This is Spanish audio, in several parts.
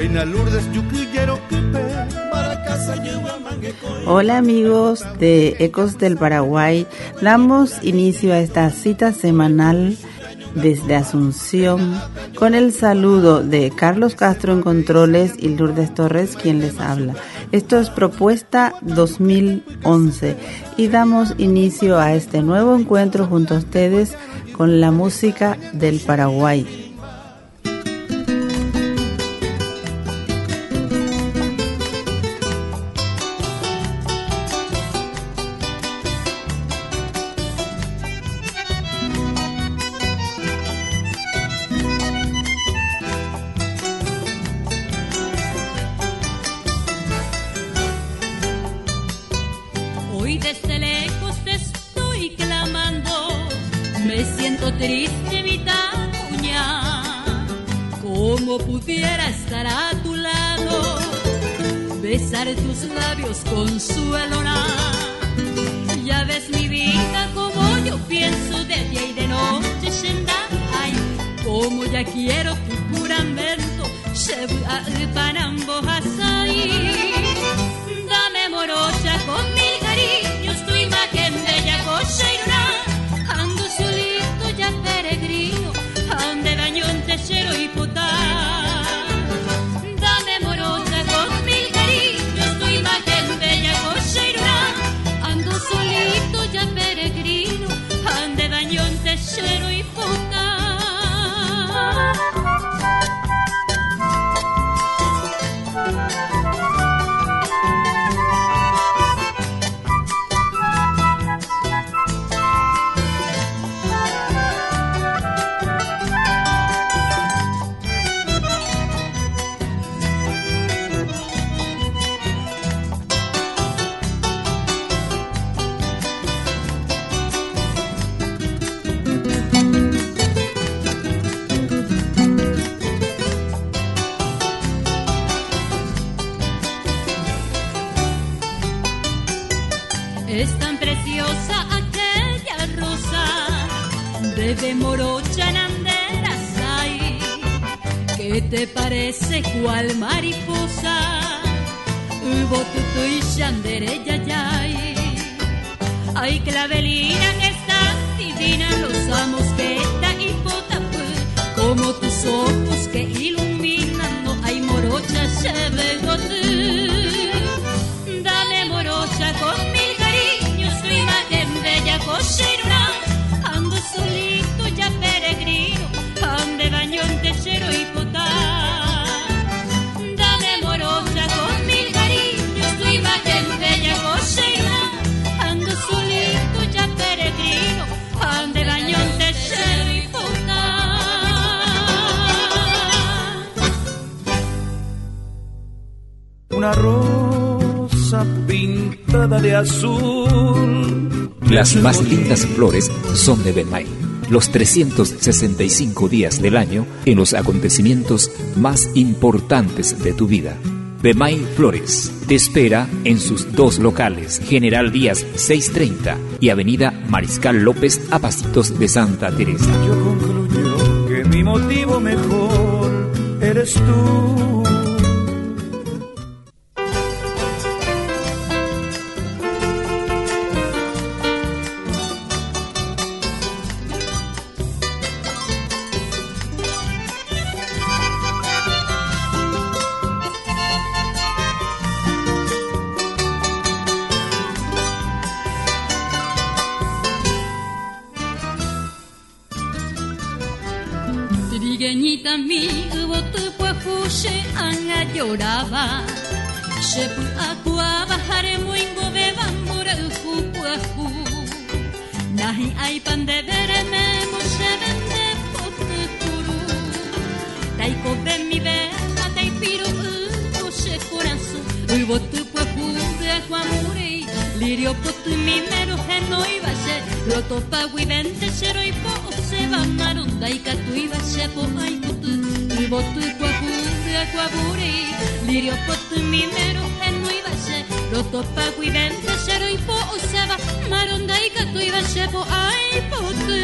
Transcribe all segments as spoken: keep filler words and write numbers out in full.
Hola amigos de Ecos del Paraguay, damos inicio a esta cita semanal desde Asunción con el saludo de Carlos Castro en Controles y Lourdes Torres quien les habla. Esto es Propuesta dos mil once y damos inicio a este nuevo encuentro junto a ustedes con la música del Paraguay. Cual mariposa, hubo tutu y yandere yayay. Ay, clavelina que está divina, los amos que está y potapú, como tus ojos que iluminan, no hay morocha, se ve tú. Dame morocha con mil cariños, tu imagen bella cocherona, ando solito ya peregrino, ande baño en techero y potá. Una rosa pintada de azul. Las más lindas flores son de Bemay. Los trescientos sesenta y cinco días del año en los acontecimientos más importantes de tu vida. Bemay Flores te espera en sus dos locales, General Díaz seiscientos treinta y Avenida Mariscal López a pasitos de Santa Teresa. Yo concluyo que mi motivo mejor eres tú. Lloraba, se puakua bahare muingo bebambura ufupuafu. Nahi ay pan de vereme moshe vende poturu. Taiko ben mi vela tai piru moshe corazón. Uy botu puafu de aguamuri. Lirio potu mi mero geno iba se. Roto pagui vente cero y po se va maronda y catu iba se po ay potu. Uy botu puafu de aguamuri. Lirio potu mi mero geno iba se. Roto pagui vente cero y po se va maronda y catu iba se po ay potu.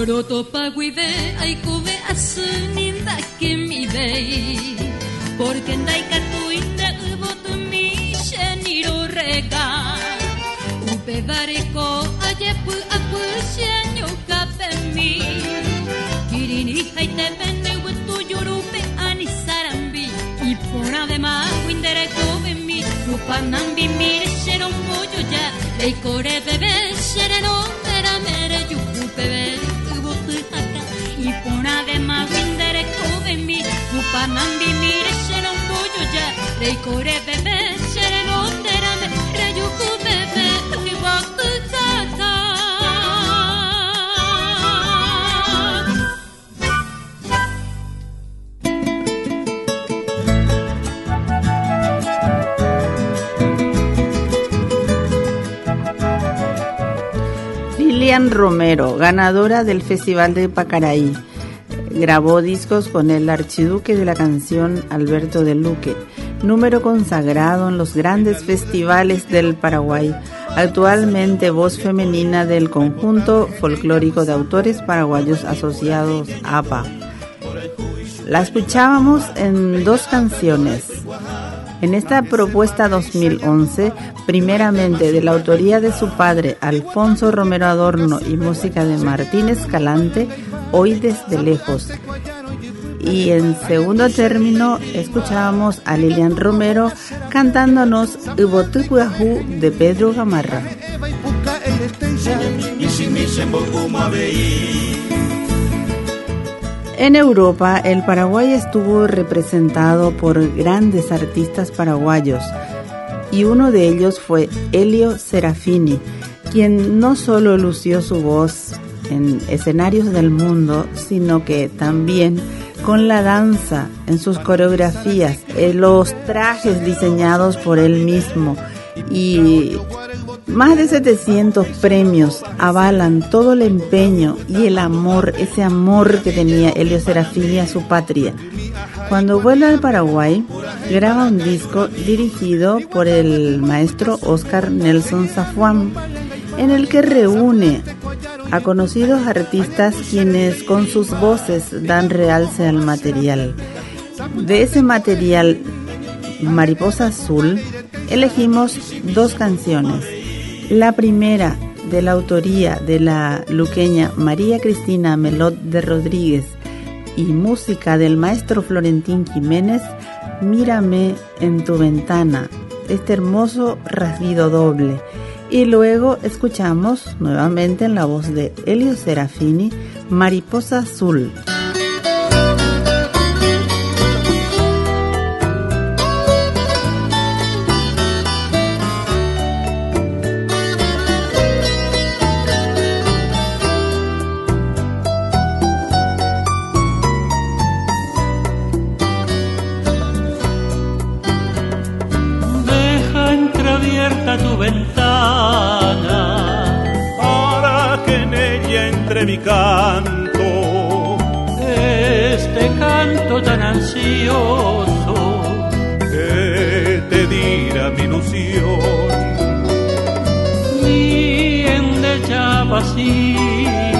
Roto paguive aikuve asuninda que mi vei porque ndai katuinde ubotu mi sheniro rega upe variko ayepu apu shenyo kapemi kirini haite pene utu yorupe anisarambi ipona de ma windere kovemi upanambi mire sheron moyo ya leikore bebe shereno mera mere yuku bebe Ipona de ma windere kove mi upanambi mire sheron boyo ya reikore bebe shereno terame reyuku bebe riwatu tata Lilian Romero, ganadora del Festival de Pacaraí, grabó discos con el archiduque de la canción Alberto de Luque, número consagrado en los grandes festivales del Paraguay, actualmente voz femenina del conjunto folclórico de autores paraguayos asociados A P A. La escuchábamos en dos canciones. En esta propuesta dos mil once, primeramente de la autoría de su padre Alfonso Romero Adorno y música de Martín Escalante, Hoy desde lejos. Y en segundo término escuchábamos a Lilian Romero cantándonos Ubotucuajú de Pedro Gamarra. En Europa, el Paraguay estuvo representado por grandes artistas paraguayos y uno de ellos fue Elio Serafini, quien no solo lució su voz en escenarios del mundo, sino que también con la danza en sus coreografías, en los trajes diseñados por él mismo y más de setecientos premios avalan todo el empeño y el amor, ese amor que tenía Elio Serafini a su patria. Cuando vuelve al Paraguay, graba un disco dirigido por el maestro Oscar Nelson Zafuán, en el que reúne a conocidos artistas quienes con sus voces dan realce al material. De ese material, Mariposa Azul, elegimos dos canciones. La primera, de la autoría de la luqueña María Cristina Melot de Rodríguez y música del maestro Florentín Jiménez, Mírame en tu ventana, este hermoso rasguido doble. Y luego escuchamos nuevamente en la voz de Elio Serafini, Mariposa Azul. Tu ventana para que en ella entre mi canto, este canto tan ansioso que te dirá mi ilusión, mi endecha apacible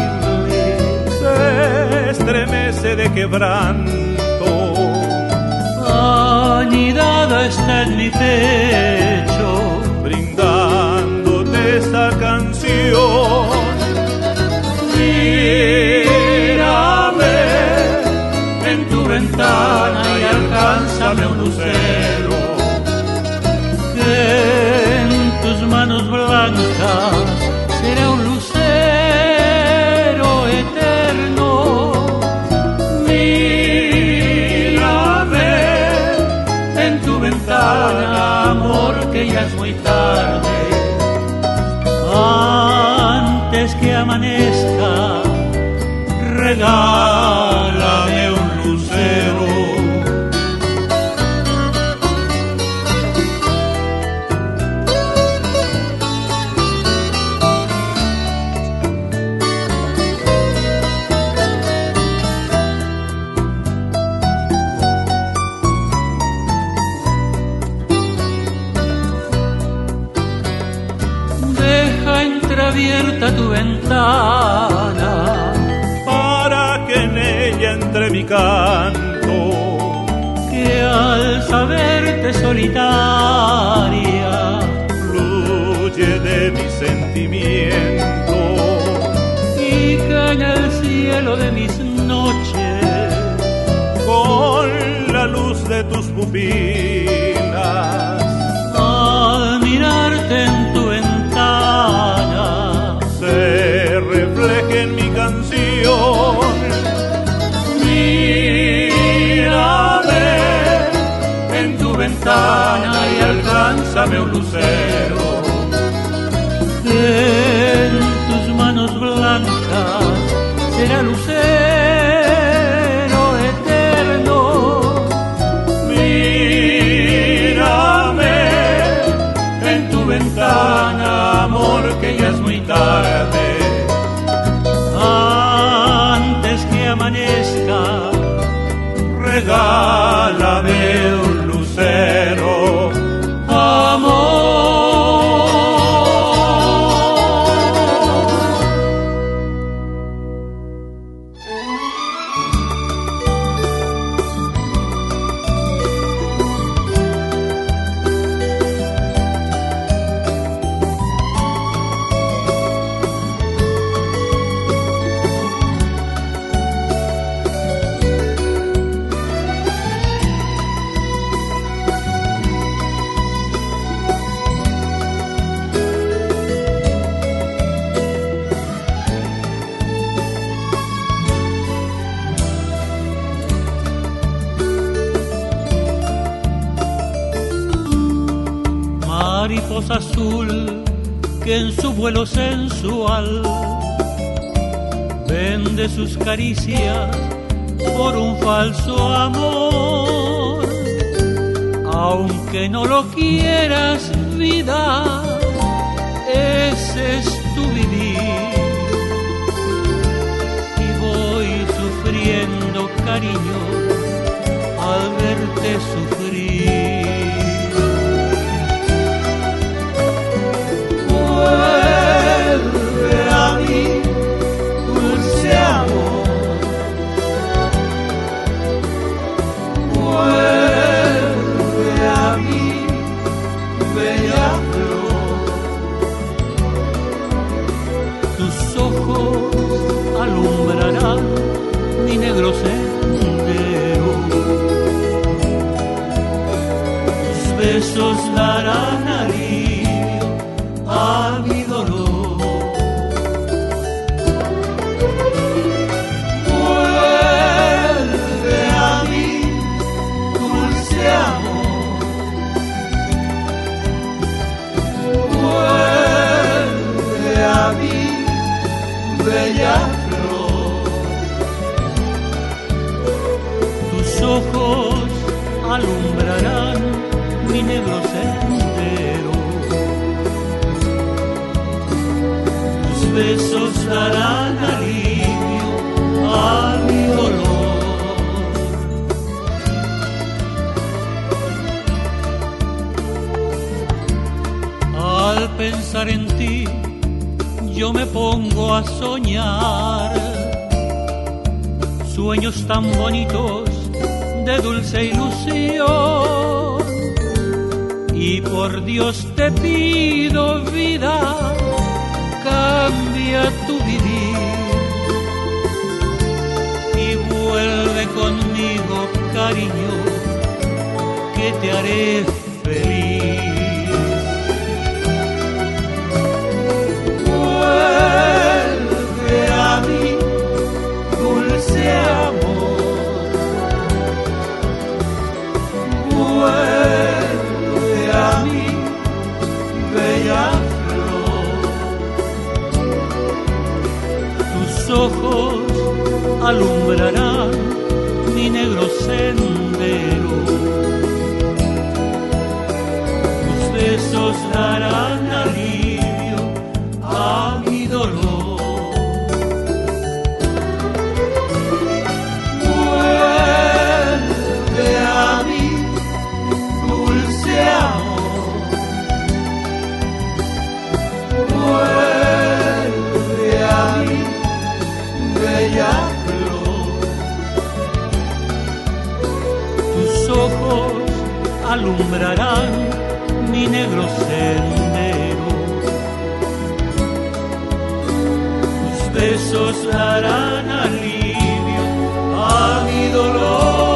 se estremece de quebranto, anidada está en mi pecho, brindándote esta canción. Mírame en tu ventana y alcánzame un lucero, que en tus manos blancas será un lucero eterno. Mírame en tu ventana, amor, que ya es muy tarde. Antes que amanezca, regálame un lucero. Abierta tu ventana mi canto, que al saberte solitaria fluye de mi sentimiento, y que en el cielo de mis noches, con la luz de tus pupilas, al mirarte en tu ventana, se refleje en mi canción. Mírame en tu ventana y alcánzame un lucero. en tus manos blancas será lucero eterno. Mírame en tu ventana, amor, que ya es muy tarde. Antes que amanezca, Regálame un lucero, amor. Mariposa azul que en su vuelo sensual vende sus caricias por un falso amor. Aunque no lo quieras, vida, ese es tu vivir. Y voy sufriendo, cariño, al verte sufrir. vuelve a mí, dulce amor, vuelve a mí, bella flor. Tus ojos alumbrarán mi negro sendero, tus besos darán alivio a mi dolor. Vuelve a mí, dulce amor, vuelve a mí, bella flor. Tus ojos alumbrarán mi negro sendero, tus besos darán alivio a mi dolor. Al pensar en ti, yo me pongo a soñar sueños tan bonitos de dulce ilusión. Y por Dios te pido, vida, cambia tu vivir y vuelve conmigo, cariño, que te haré feliz. Vuelve a mí, dulce amor, vuelve a mí, bella flor. Tus ojos alumbrarán mi negro sendero, tus besos darán alivio a mi dolor. Vuelve a mí, dulce amor, vuelve a mí, bella flor. alumbrarán mi negro sendero. Tus besos darán alivio a mi dolor.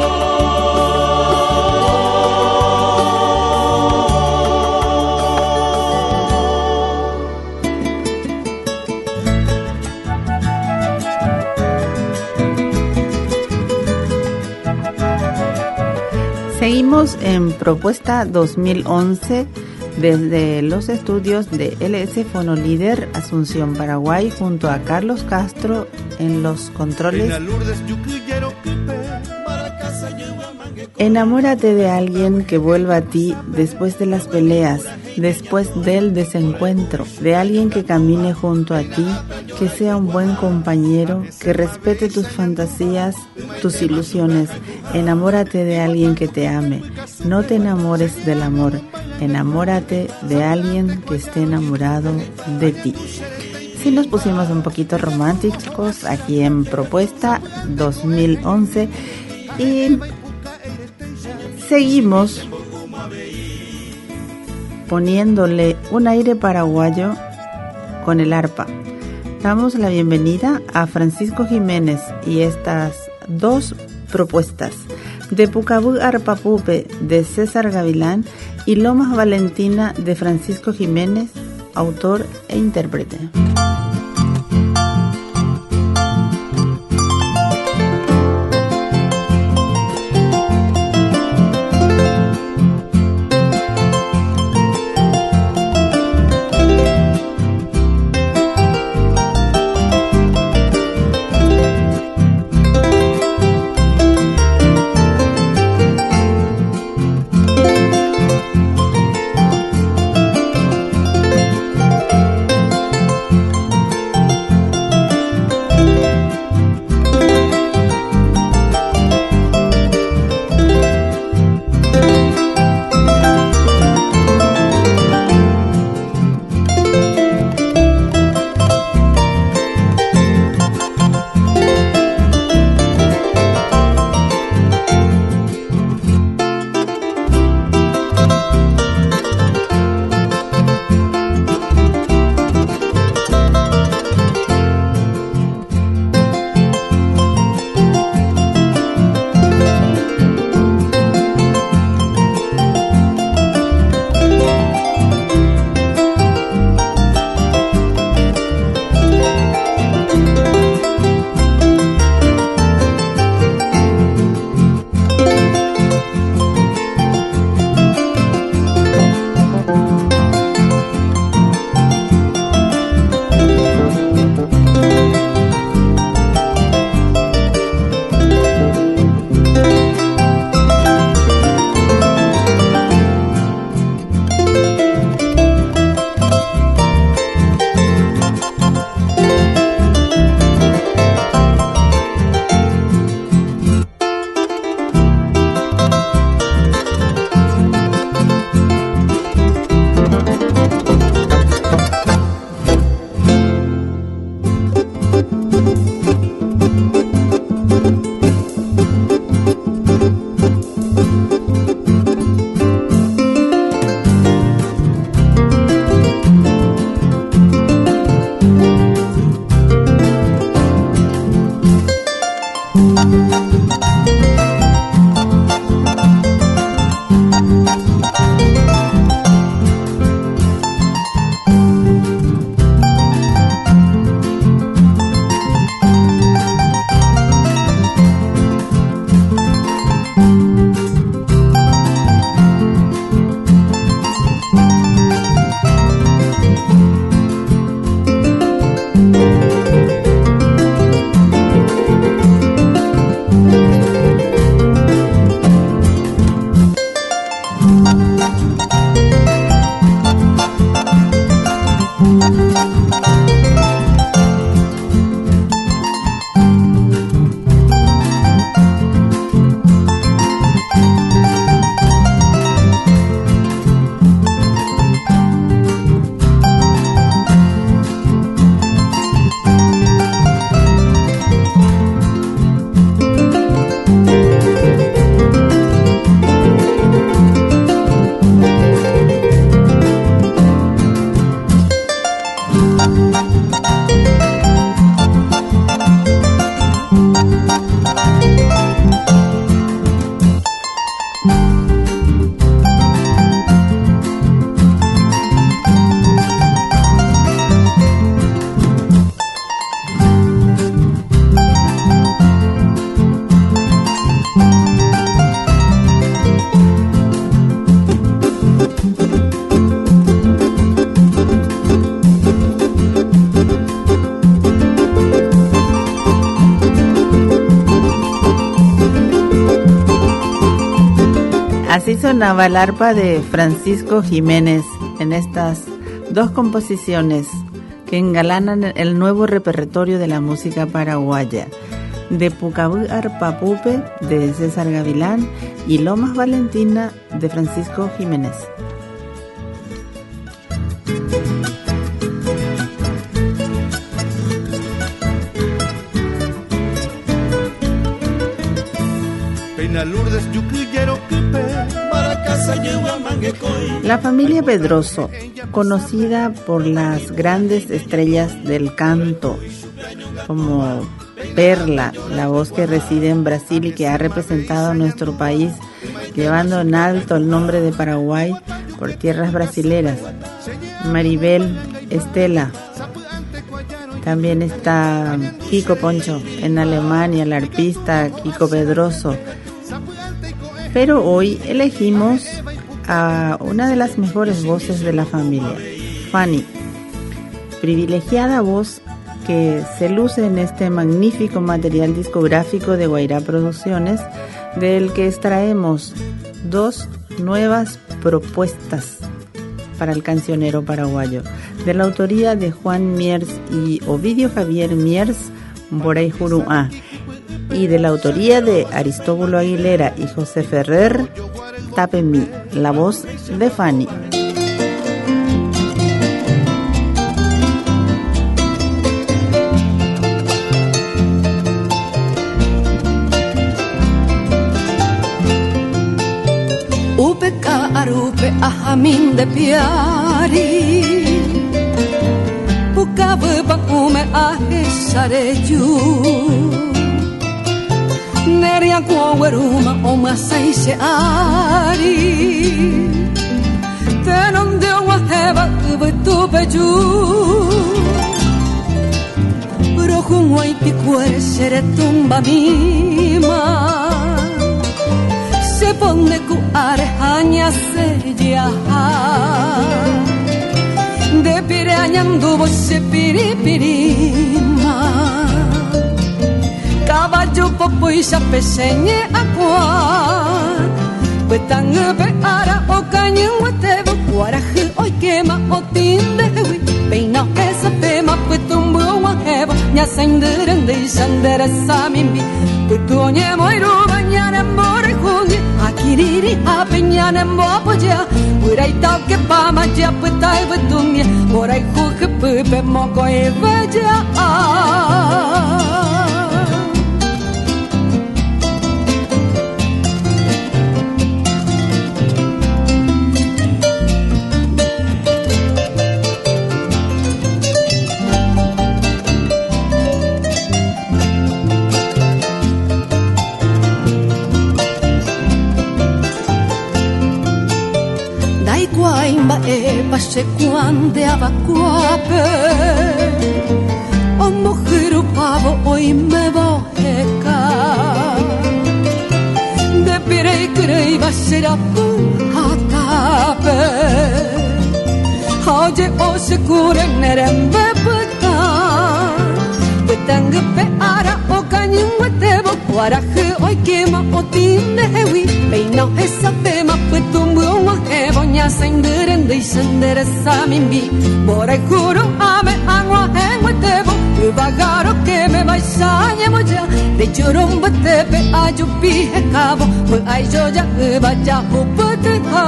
Seguimos en Propuesta dos mil once desde los estudios de L S Fonolíder, Asunción, Paraguay, junto a Carlos Castro en los controles. Enamórate de alguien que vuelva a ti después de las peleas, después del desencuentro, de alguien que camine junto a ti, que sea un buen compañero, que respete tus fantasías, tus ilusiones. Enamórate de alguien que te ame. No te enamores del amor, enamórate de alguien que esté enamorado de ti. Sí, nos pusimos un poquito románticos aquí en Propuesta dos mil once y seguimos poniéndole un aire paraguayo con el arpa. Damos la bienvenida a Francisco Jiménez y estas dos propuestas de Pucabú Arpapupe de César Gavilán y Lomas Valentina de Francisco Jiménez, autor e intérprete. sonaba el arpa de Francisco Jiménez en estas dos composiciones que engalanan el nuevo repertorio de la música paraguaya, de Pucabú Arpapupe de César Gavilán y Lomas Valentina de Francisco Jiménez. La familia Pedroso, conocida por las grandes estrellas del canto, como Perla, la voz que reside en Brasil y que ha representado a nuestro país, llevando en alto el nombre de Paraguay por tierras brasileras. Maribel, Estela, también está Kiko Poncho en Alemania, el arpista Kiko Pedroso. Pero hoy elegimos a una de las mejores voces de la familia, Fanny, privilegiada voz que se luce en este magnífico material discográfico de Guairá Producciones, del que extraemos dos nuevas propuestas para el cancionero paraguayo, de la autoría de Juan Miers y Ovidio Javier Miers, Boray Juruá, y de la autoría de Aristóbulo Aguilera y José Ferrer, Tapemí, la voz de Fanny. Upe karupe ahamin de piari, pukabe bakume ahesareju. Neria kuaweruma omasaise ari, tenon de waheba ubetubeju. Rohun waiti kuere sere tumba mima, se pone ku arehanya seja. De pirañando você piripirima, caballo popo y sapeseñe aqua, petang beara o cañón whatever, guaraje hoy quema o tindewi, peina esa pema petumbo whatever, nya senderende y sandera samimbi, petuñe moiro bañana more jungi, akiriri apeñana mopoja, urai tau que pama ya petai betungi, morai juge pepe moco e veja. E pasce quando avacuape, o mujer pavo hoy me bojeca, de pirei crei va ser a puhatape, oye o se cure nerembe puta, petang peara o cañón wetebo, guaraje hoy quema o tindewi, peina esa tema petumbu wahebo nya senderende y sendere samimbi, borai juro ame angwa hengwetebo, bagaro que me vaisañe moya, de choron betepe ayupi hekabo, pues ay yo ya vaya upete ha.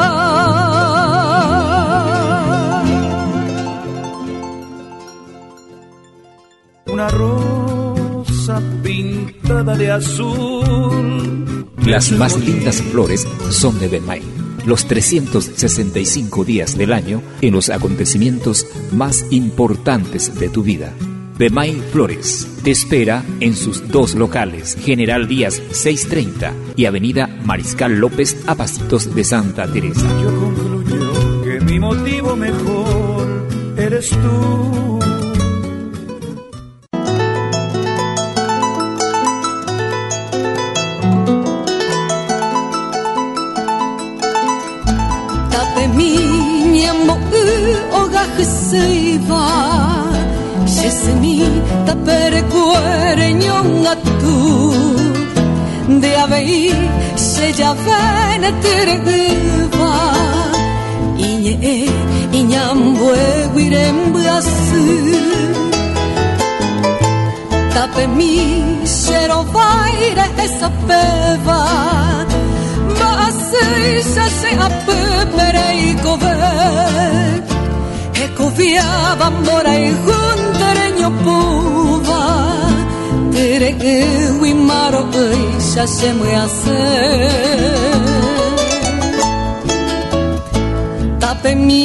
Una rosa pintada de azul. Las más lindas flores son de Bemay. Los trescientos sesenta y cinco días del año en los acontecimientos más importantes de tu vida. Bemay Flores te espera en sus dos locales, General Díaz seiscientos treinta y Avenida Mariscal López a pasitos de Santa Teresa. Yo concluyo que mi motivo mejor eres tú. Seiva, Shesemi, tapere cuore nyonga tu, de avei se ya ven tergva iñe iñambue guirembasu tape mi sero vaire esa peva masei se apeperei kove eko viava morai juntereño puva tere wimaro isa se me hace tape mi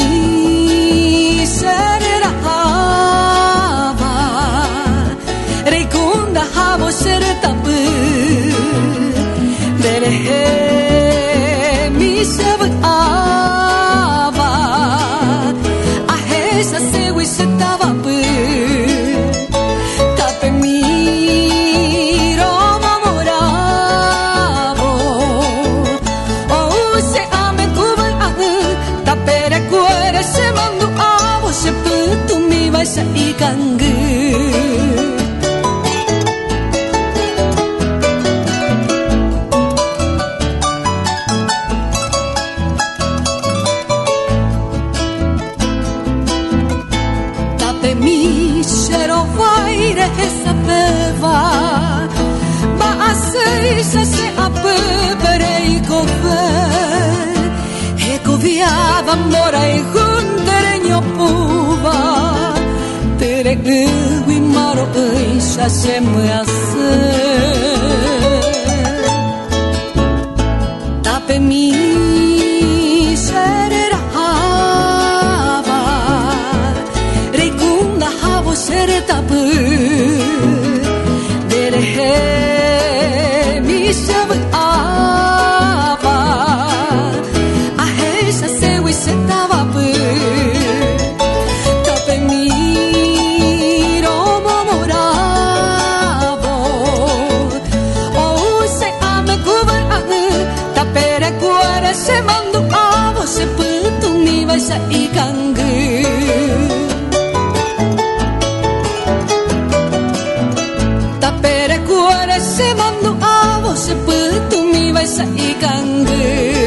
serera hava reikunda havo sere tape dere mi se ava a esa se se tava pe tape mi roma moravo o se ame kuba tape recuere se mando avo se putu mi vai sa ikangu sapeva ma assai se apeperei kove eko viava morai juntereño puva tere wimaro isa se me hace tape mi serera hava reikunda havo sere tape mi se ava a esa se se tava pe tape mi romo moravo o se ame kuba tape recuere se mando avo se putu mi vai sa ikangu se mando avo se putu mi vai sa ikangu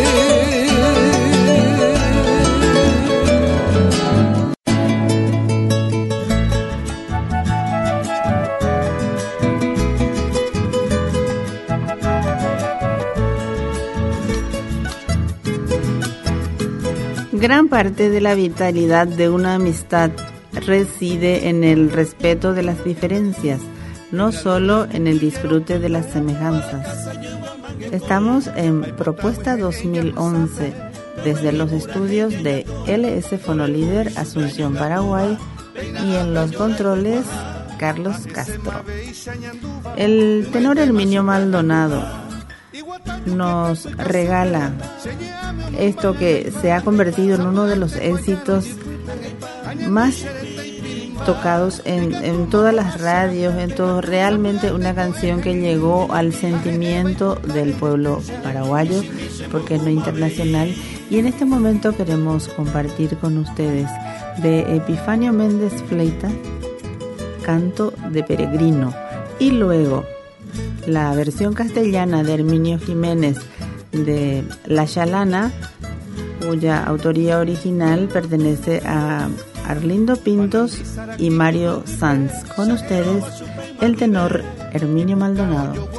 Gran parte de la vitalidad de una amistad reside en el respeto de las diferencias, no solo en el disfrute de las semejanzas. Estamos en Propuesta dos mil once, desde los estudios de L S Fonolíder, Asunción, Paraguay, y en los controles, Carlos Castro. El tenor Herminio Maldonado nos regala esto que se ha convertido en uno de los éxitos más tocados en, en todas las radios, en todo, realmente una canción que llegó al sentimiento del pueblo paraguayo, porque es lo internacional, y en este momento queremos compartir con ustedes de Epifanio Méndez Fleita, Canto de Peregrino, y luego la versión castellana de Herminio Jiménez de La Chalana, cuya autoría original pertenece a Arlindo Pintos y Mario Sanz. Con ustedes, el tenor Herminio Maldonado.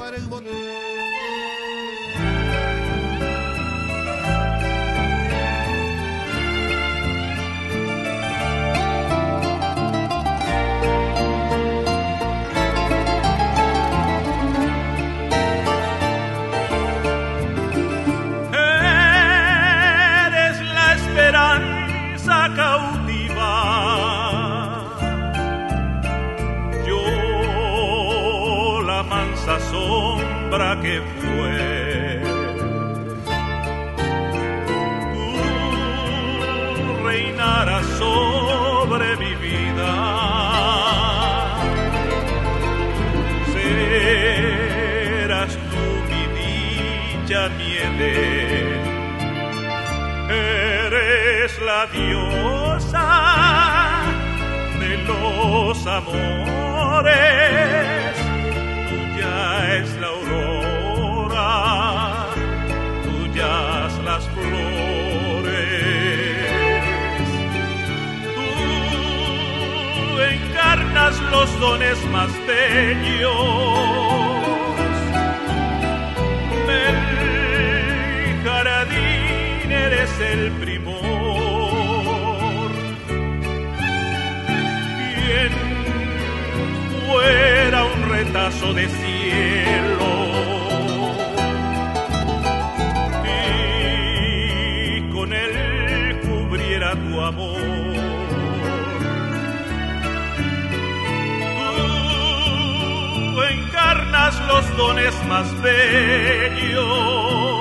Sombra que fue tú reinarás sobre mi vida, serás tú mi dicha, mi Edén, eres la diosa de los amores, es la aurora dones más bellos del jardín, eres el primor. Quien fuera un retazo de cielo y con él cubriera tu amor. Tú encarnas los dones más bellos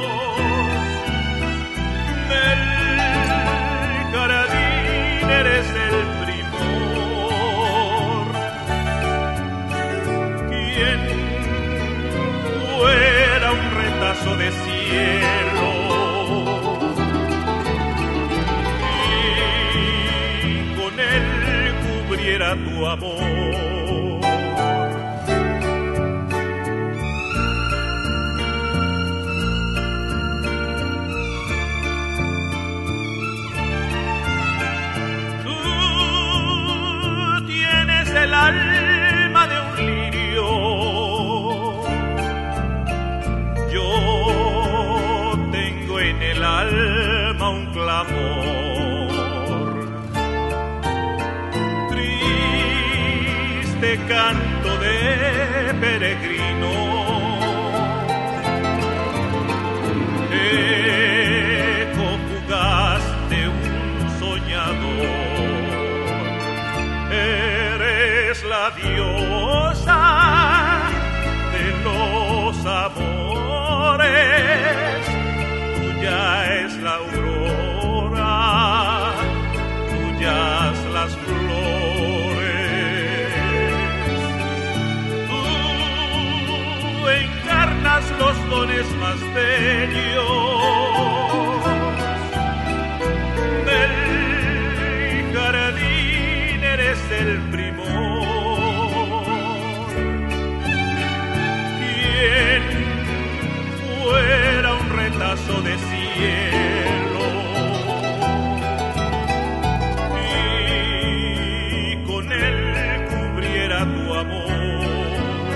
del jardín, eres el primor. Quien fuera un retazo de cielo y con él cubriera tu amor. El alma de un lirio, yo tengo en el alma un clamor, triste canto de peregrino, eco fugaz de un soñador. Eres la diosa de los amores, tuya es la aurora, tuyas las flores. Tú encarnas los dones más bellos del jardín, eres el primor. Quien fuera un retazo de cielo y con él cubriera tu amor.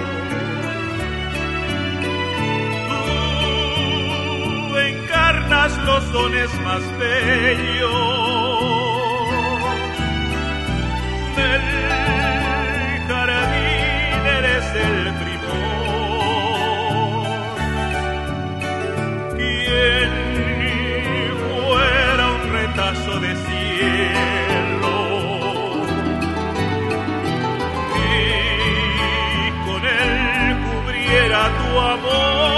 Tú encarnas los dones más bellos del jardín, eres el primor. Quien fuera un retazo de cielo y con él cubriera tu amor.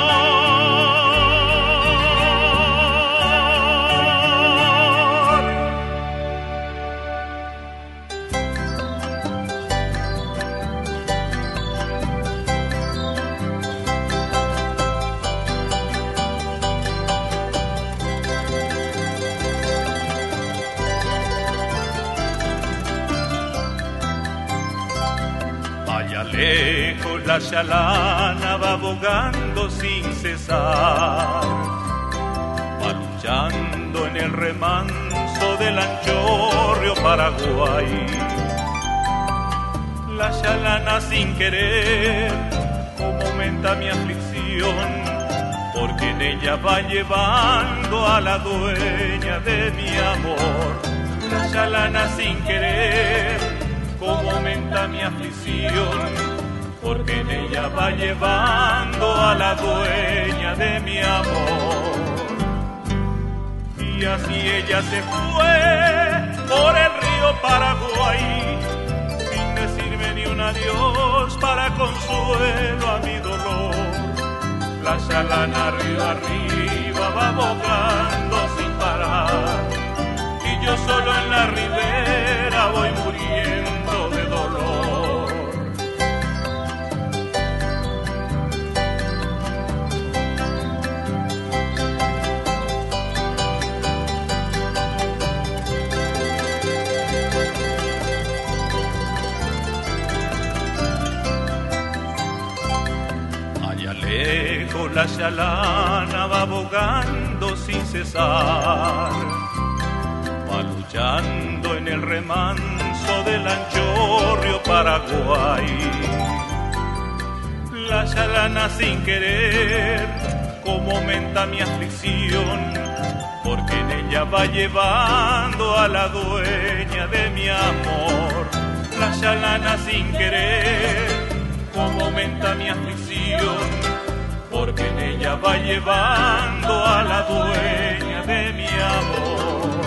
Lejos la chalana va bogando sin cesar, va luchando en el remanso del ancho río Paraguay. La chalana sin querer, como aumenta mi aflicción, porque en ella va llevando a la dueña de mi amor. La chalana sin querer, como aumenta mi aflicción, porque en ella va llevando a la dueña de mi amor. Y así ella se fue por el río Paraguay, sin decirme ni un adiós para consuelo a mi dolor. La chalana arriba arriba va bogando sin parar, y yo solo en la ribera voy muriendo de dolor. Allá lejos la chalana va bogando sin cesar, va luchando en el remanso del ancho río Paraguay. La chalana sin querer, como aumenta mi aflicción, porque en ella va llevando a la dueña de mi amor. La chalana sin querer, como aumenta mi aflicción, porque en ella va llevando a la dueña de mi amor.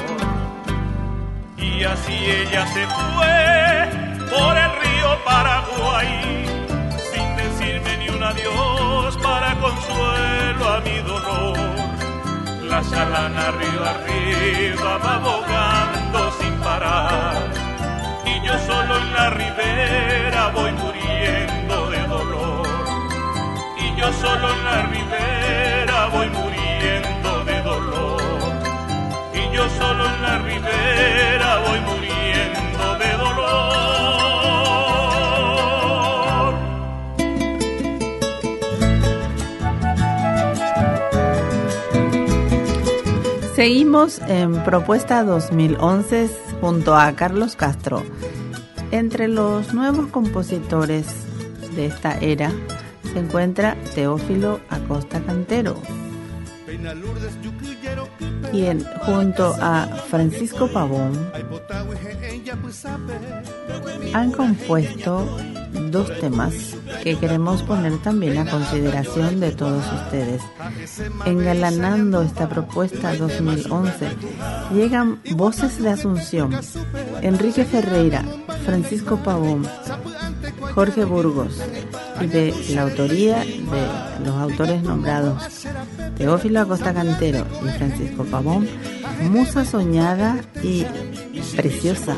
Y así ella se fue por el río Paraguay, sin decirme ni un adiós para consuelo a mi dolor. La chalana río arriba va abogando sin parar, y yo solo en la ribera voy muriendo de dolor. Y yo solo en la ribera voy muriendo de dolor. Y yo solo en la ribera voy muriendo de dolor. Seguimos en Propuesta dos mil once junto a Carlos Castro. Entre los nuevos compositores de esta era se encuentra Teófilo Acosta Cantero, quien junto a Francisco Pavón han compuesto dos temas que queremos poner también a consideración de todos ustedes. Engalanando esta propuesta dos mil once llegan Voces de Asunción, Enrique Ferreira, Francisco Pavón, Jorge Burgos, y de la autoría de los autores nombrados Teófilo Acosta Cantero y Francisco Pavón, Musa Soñada y Preciosa.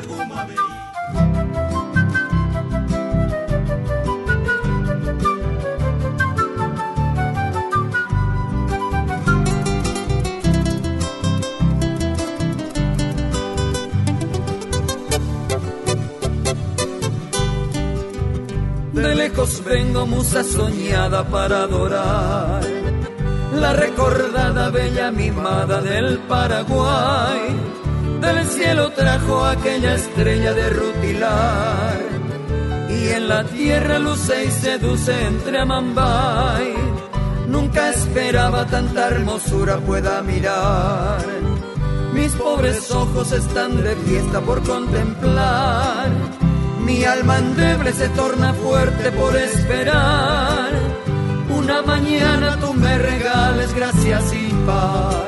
De lejos vengo, musa soñada, para adorar la recordada bella mimada del Paraguay. Del cielo trajo aquella estrella de rutilar, y en la tierra luce y seduce entre Amambay. Nunca esperaba tanta hermosura pueda mirar. Mis pobres ojos están de fiesta por contemplar. Mi alma endeble se torna fuerte por esperar. Una mañana tú me regales gracia sin par.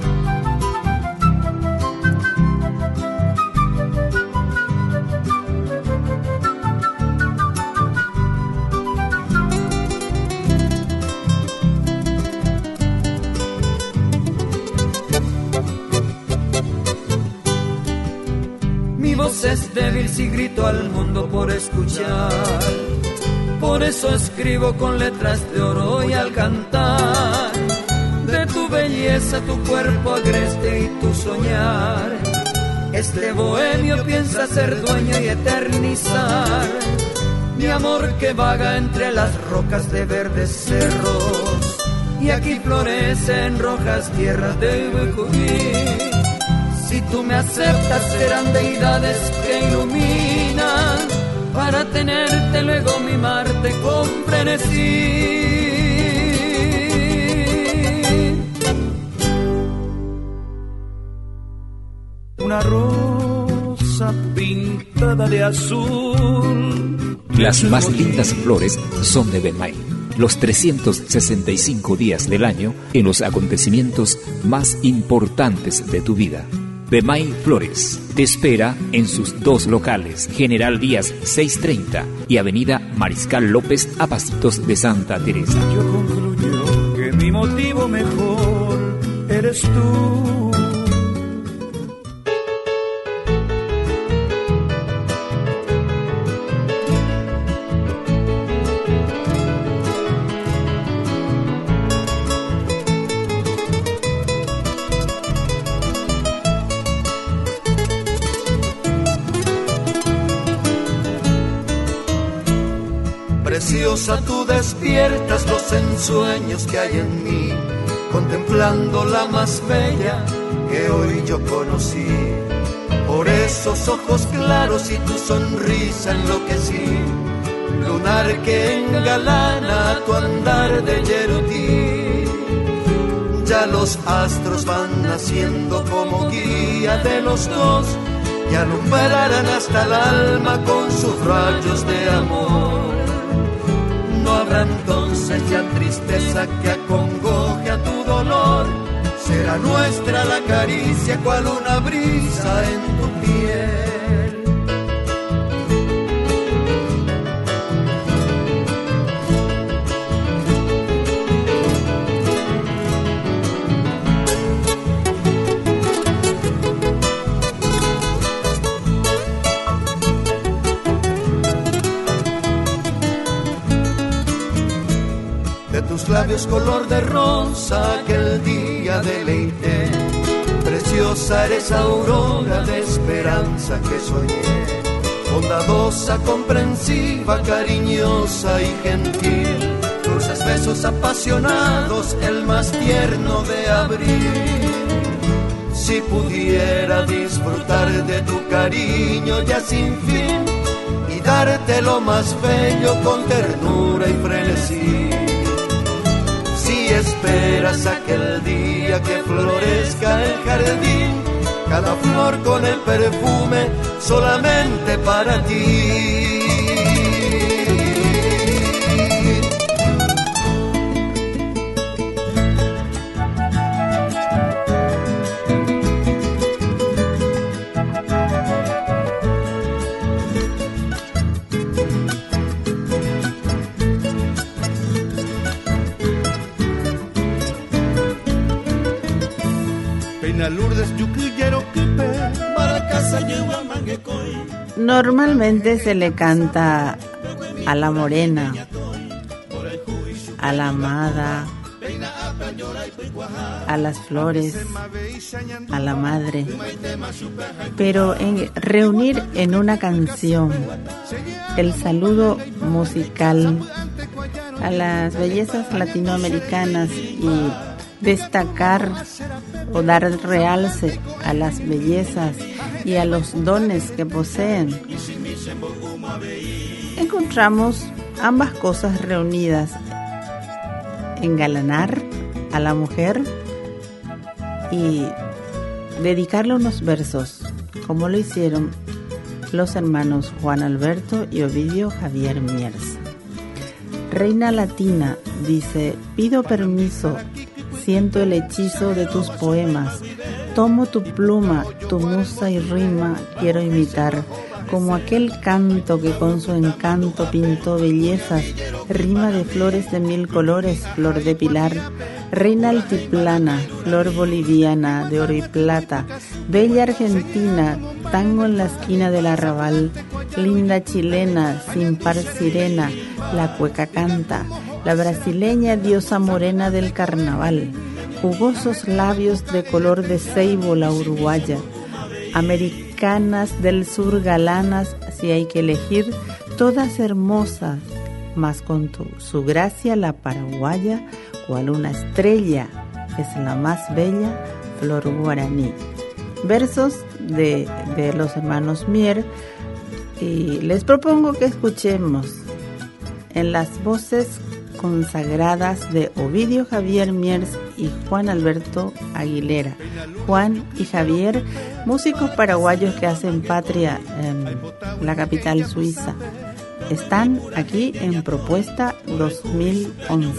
Mi voz es débil si grito al mundo por escuchar. Por eso escribo con letras de oro y al cantar de tu belleza, tu cuerpo agreste y tu soñar. Este bohemio piensa ser dueño y eternizar mi amor que vaga entre las rocas de verdes cerros, y aquí florecen rojas tierras de Becuí. Si tú me aceptas serán deidades que iluminan para tenerte luego mimarte con frenesí. Una rosa pintada de azul. Las más lindas flores son de Benmay. Los trescientos sesenta y cinco días del año en los acontecimientos más importantes de tu vida. Benmay Flores te espera en sus dos locales, General Díaz seiscientos treinta y Avenida Mariscal López, a pasitos de Santa Teresa. Yo concluyo que mi motivo mejor eres tú. Preciosa, tú despiertas los ensueños que hay en mí, contemplando la más bella que hoy yo conocí. Por esos ojos claros y tu sonrisa enloquecí, lunar que engalana tu andar de yerutí. Ya los astros van naciendo como guía de los dos y alumbrarán hasta el alma con sus rayos de amor. No habrá entonces ya tristeza que acongoje a tu dolor, será nuestra la caricia cual una brisa en tu piel. Tus labios color de rosa aquel día deleité, preciosa eres aurora de esperanza que soñé, bondadosa, comprensiva, cariñosa y gentil, dulces besos apasionados, el más tierno de abril. Si pudiera disfrutar de tu cariño ya sin fin y darte lo más bello con ternura y frenesí. Si esperas aquel día que florezca el jardín, cada flor con el perfume solamente para ti. Normalmente se le canta a la morena, a la amada, a las flores, a la madre, pero en reunir en una canción el saludo musical a las bellezas latinoamericanas y destacar o dar realce a las bellezas y a los dones que poseen, encontramos ambas cosas reunidas: engalanar a la mujer y dedicarle unos versos, como lo hicieron los hermanos Juan Alberto y Ovidio Javier Miers. Reina Latina dice: pido permiso, siento el hechizo de tus poemas, tomo tu pluma, tu musa y rima quiero imitar, como aquel canto que con su encanto pintó bellezas, rima de flores de mil colores, flor de pilar, reina altiplana, flor boliviana de oro y plata, bella argentina, tango en la esquina del arrabal, linda chilena, sin par sirena, la cueca canta, la brasileña diosa morena del carnaval, jugosos labios de color de ceibo la uruguaya, americanas del sur galanas, si hay que elegir, todas hermosas, mas con tu, su gracia la paraguaya, cual una estrella, es la más bella, flor guaraní. Versos de, de los hermanos Mier, y les propongo que escuchemos en las voces consagradas de Ovidio Javier Miers y Juan Alberto Aguilera. Juan y Javier, músicos paraguayos que hacen patria en la capital suiza, están aquí en Propuesta dos mil once.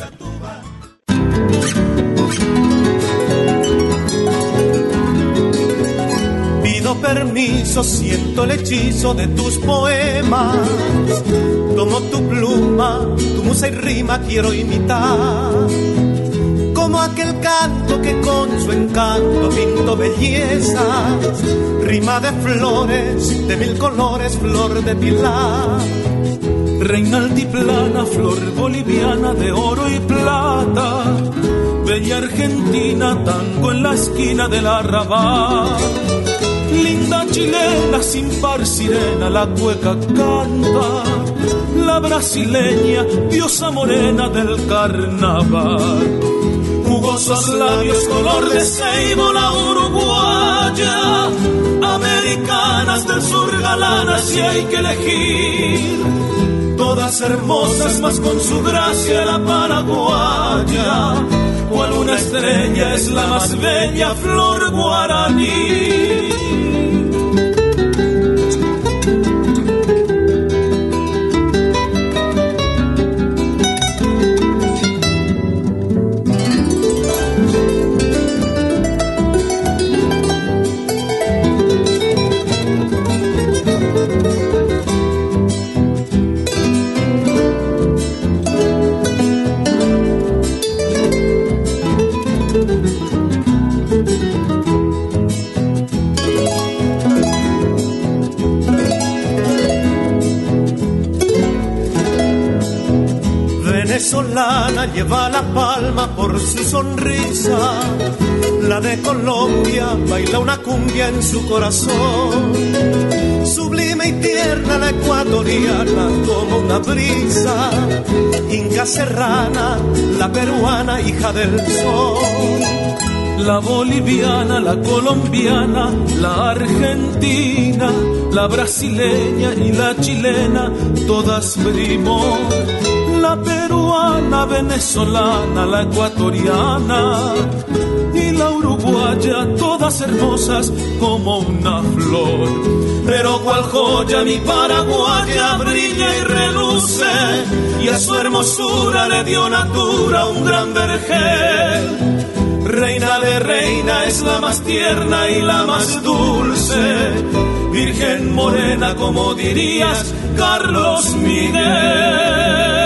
Pido permiso, siento el hechizo de tus poemas, tomo tu pluma, tu musa y rima quiero imitar, como aquel canto que con su encanto pinto bellezas, rima de flores, de mil colores, flor de pilar, reina altiplana, flor boliviana de oro y plata, bella argentina, tango en la esquina del arrabal, linda chilena, sin par sirena, la cueca canta, la brasileña, diosa morena del carnaval, jugosos labios color de ceibo la uruguaya, americana hermanas del sur galanas si hay que elegir, todas hermosas mas con su gracia la paraguaya, cual una estrella es la más bella flor guaraní. Venezolana lleva la palma por su sonrisa, la de Colombia baila una cumbia en su corazón, sublime y tierna la ecuatoriana como una brisa, inca serrana, la peruana hija del sol, la boliviana, la colombiana, la argentina, la brasileña y la chilena, todas primos. La peruana, venezolana, la ecuatoriana y la uruguaya, todas hermosas como una flor. Pero cual joya mi paraguaya brilla y reluce, y a su hermosura le dio natura un gran vergel. Reina de reina es la más tierna y la más dulce, virgen morena como dirías Carlos Miguel.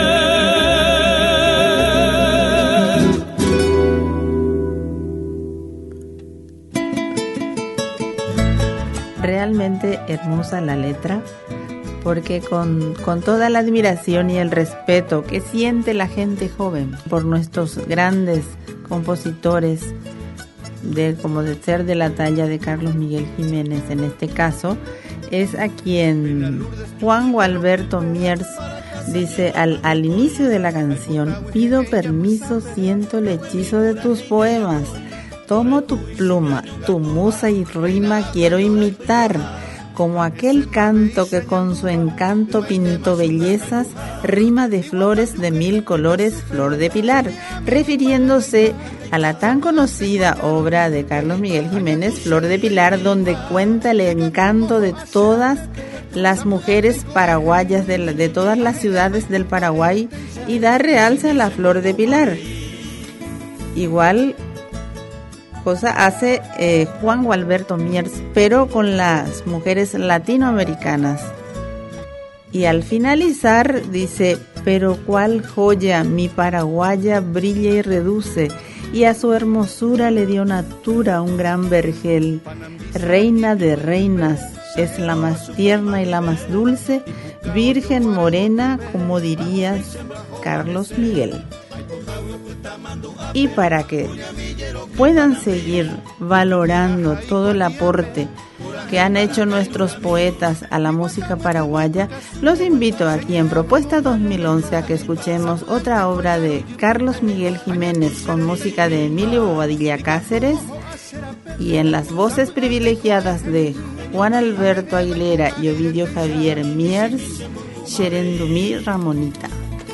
Realmente hermosa la letra, porque con, con toda la admiración y el respeto que siente la gente joven por nuestros grandes compositores, de, como de ser de la talla de Carlos Miguel Jiménez en este caso, es a quien Juan Gualberto Miers dice al, al inicio de la canción: pido permiso, siento el hechizo de tus poemas. Tomo tu pluma, tu musa y rima quiero imitar, como aquel canto que con su encanto pintó bellezas, rima de flores de mil colores, flor de pilar, refiriéndose a la tan conocida obra de Carlos Miguel Jiménez, Flor de Pilar, donde cuenta el encanto de todas las mujeres paraguayas, de, la, de todas las ciudades del Paraguay, y da realce a la Flor de Pilar. Igual cosa hace eh, Juan Gualberto Miers, pero con las mujeres latinoamericanas. Y al finalizar dice: pero cuál joya mi paraguaya brilla y reduce, y a su hermosura le dio natura un gran vergel. Reina de reinas, es la más tierna y la más dulce, virgen morena como dirías Carlos Miguel. Y para que puedan seguir valorando todo el aporte que han hecho nuestros poetas a la música paraguaya, los invito aquí en Propuesta dos mil once a que escuchemos otra obra de Carlos Miguel Jiménez con música de Emilio Bobadilla Cáceres y en las voces privilegiadas de Juan Alberto Aguilera y Ovidio Javier Miers, Xerendumí Ramonita.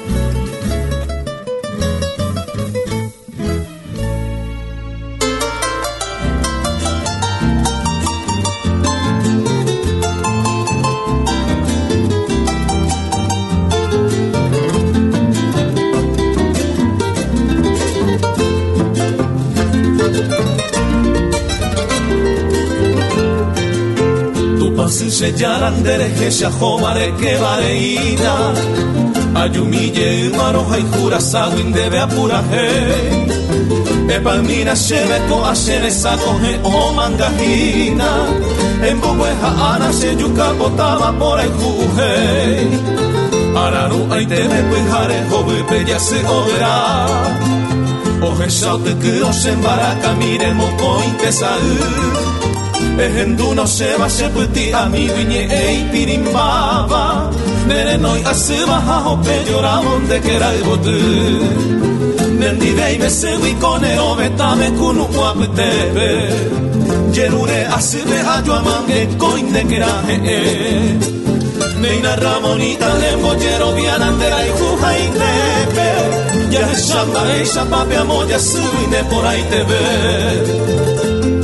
Se yarandere que se ajomare que vareina ayumille maroja y curazao indebe apuraje e palmina se ko asene sacoje o mangajina en bubueja ana se yuca botaba por el juje araru ay te me pejare joven bella se obra oje sao te quedó se embaraca mire moco y te salud. Ejenduno se va se puti a mi viñe e pirimbaba nere noi hace baja hope llora donde quiera el bote nendi dei me segui con el obetame kunu guapetebe Yerure asime ayoamange coinde queraje. Neina Ramonita de Bollero Vianandera y Juja y Tepe. Ya es chamba, ella papi amo, ya subine por ahí te ve.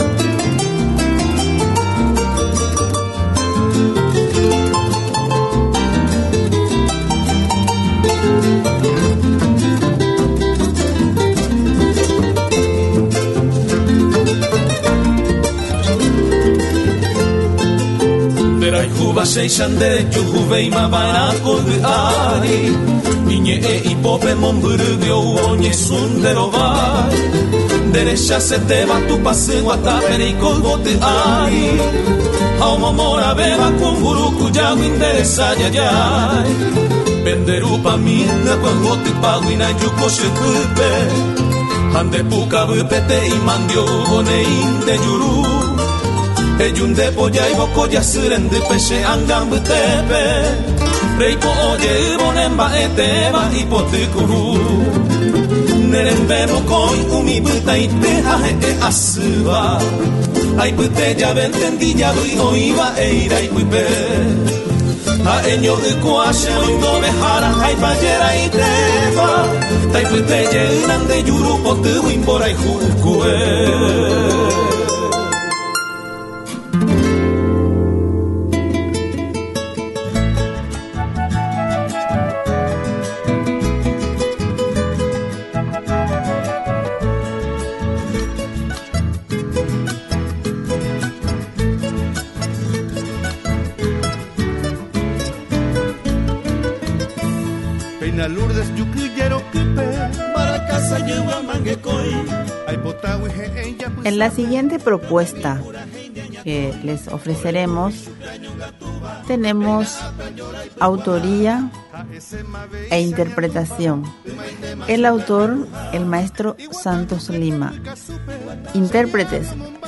Juba seishan de juve ima para colgari Niñe e ipope monburugio uoñe sundero vai Derecha se te va tu paseo hasta perico gote ai Haumo mora beba con buruku ya interesa ya ya Benderu pa mina con gote paguina yuko shekupe Hande puka bupete y mandio bone inde yuru Eyunde poya y boko ya surende peche angan butepe Reipo oye bonemba eteba y potekuru Nerembe bokoi umi buta y tejaje e asuba Ay bute ya bentendi ya bui oiba e ira y puipe A eño de kuashe oindo behara ay payera y teba Tai bute ye unande yuru potu imbora y jukue En la siguiente propuesta que les ofreceremos tenemos autoría e interpretación. El autor, el maestro Santos Lima. Intérpretes,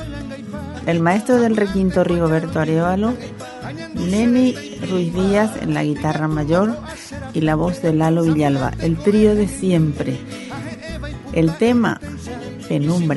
el maestro del requinto Rigoberto Arévalo, Neni Ruiz Díaz en la guitarra mayor y la voz de Lalo Villalba, el trío de siempre. El tema, Penumbra.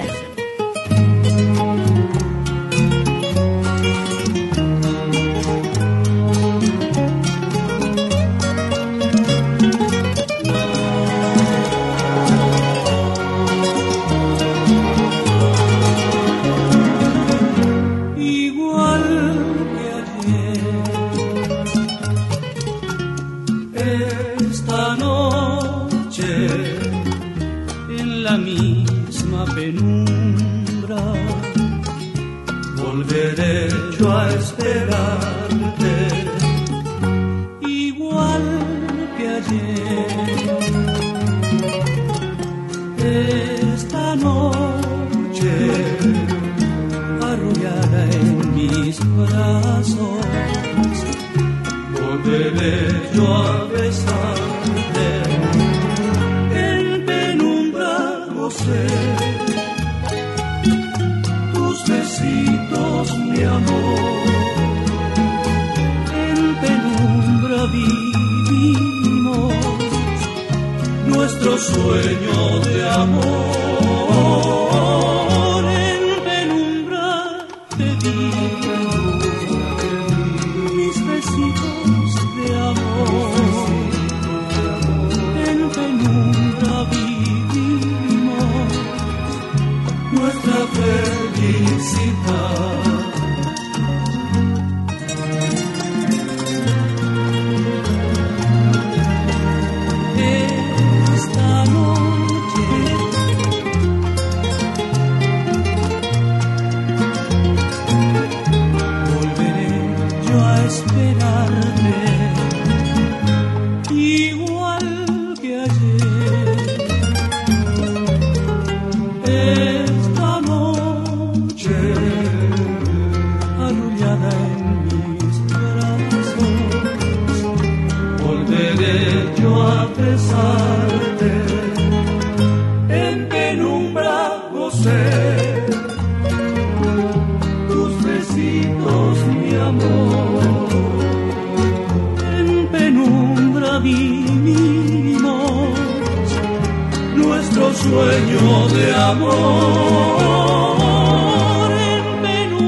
Sueño de amor en penumbra.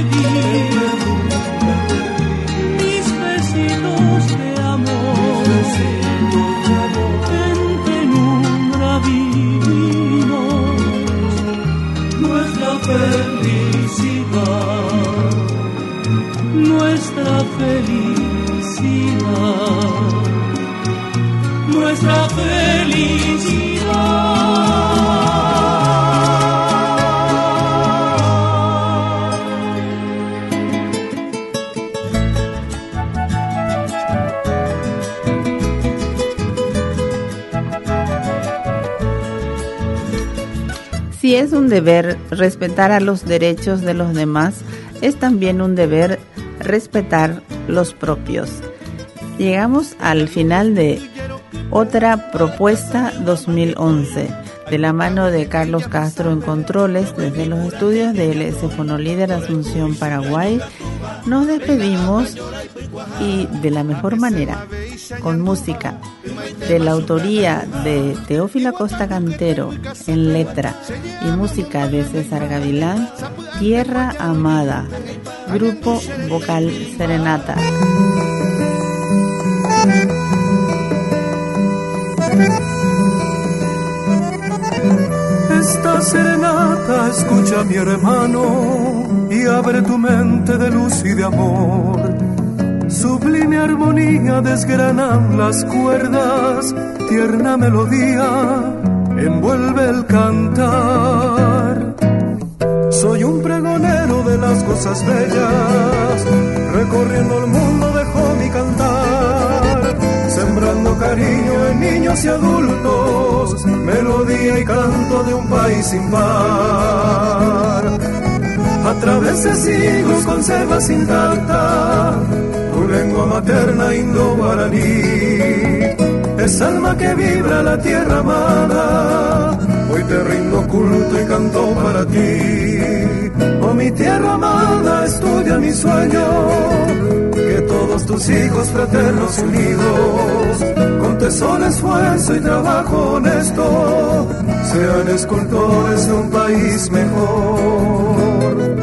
di mis besitos de amor en penumbra vivimos nuestra felicidad, nuestra felicidad, nuestra felicidad. Si es un deber respetar a los derechos de los demás, es también un deber respetar los propios. Llegamos al final de otra propuesta dos mil once, de la mano de Carlos Castro en controles desde los estudios de L S Fonolíder Asunción, Paraguay. Nos despedimos y de la mejor manera, con música de la autoría de Teófilo Acosta Cantero en letra y música de César Gavilán, Tierra Amada, Grupo Vocal Serenata. Esta serenata escucha mi hermano y abre tu mente de luz y de amor. Sublime armonía desgranan las cuerdas, tierna melodía envuelve el cantar. Soy un pregonero de las cosas bellas, recorriendo el mundo dejo mi cantar, sembrando cariño en niños y adultos, melodía y canto de un país sin par. A través de siglos conservas intacta tu lengua materna indo-guaraní, es alma que vibra la tierra amada, hoy te rindo culto y canto para ti. Oh mi tierra amada, estudia mi sueño, que todos tus hijos fraternos y unidos, con tesón, esfuerzo y trabajo honesto, sean escultores de un país mejor.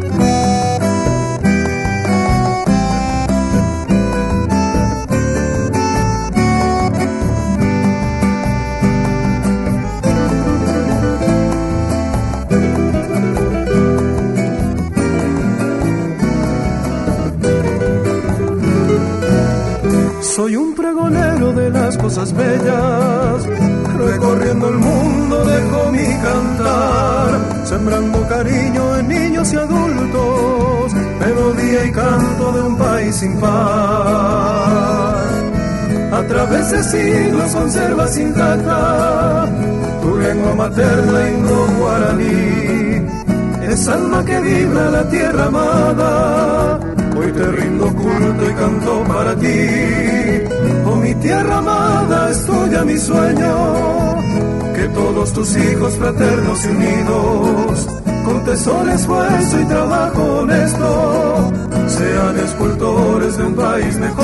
Soy un pregonero de las cosas bellas, recorriendo el mundo dejo mi cantar, sembrando cariño en niños y adultos, melodía y canto de un país sin par. A través de siglos conservas intacta tu lengua materna indo-guaraní, es alma que vibra la tierra amada, hoy te rindo culto y canto para ti. Oh mi tierra amada, es tuya mi sueño, que todos tus hijos fraternos y unidos, con tesón, esfuerzo y trabajo honesto, sean escultores de un país mejor.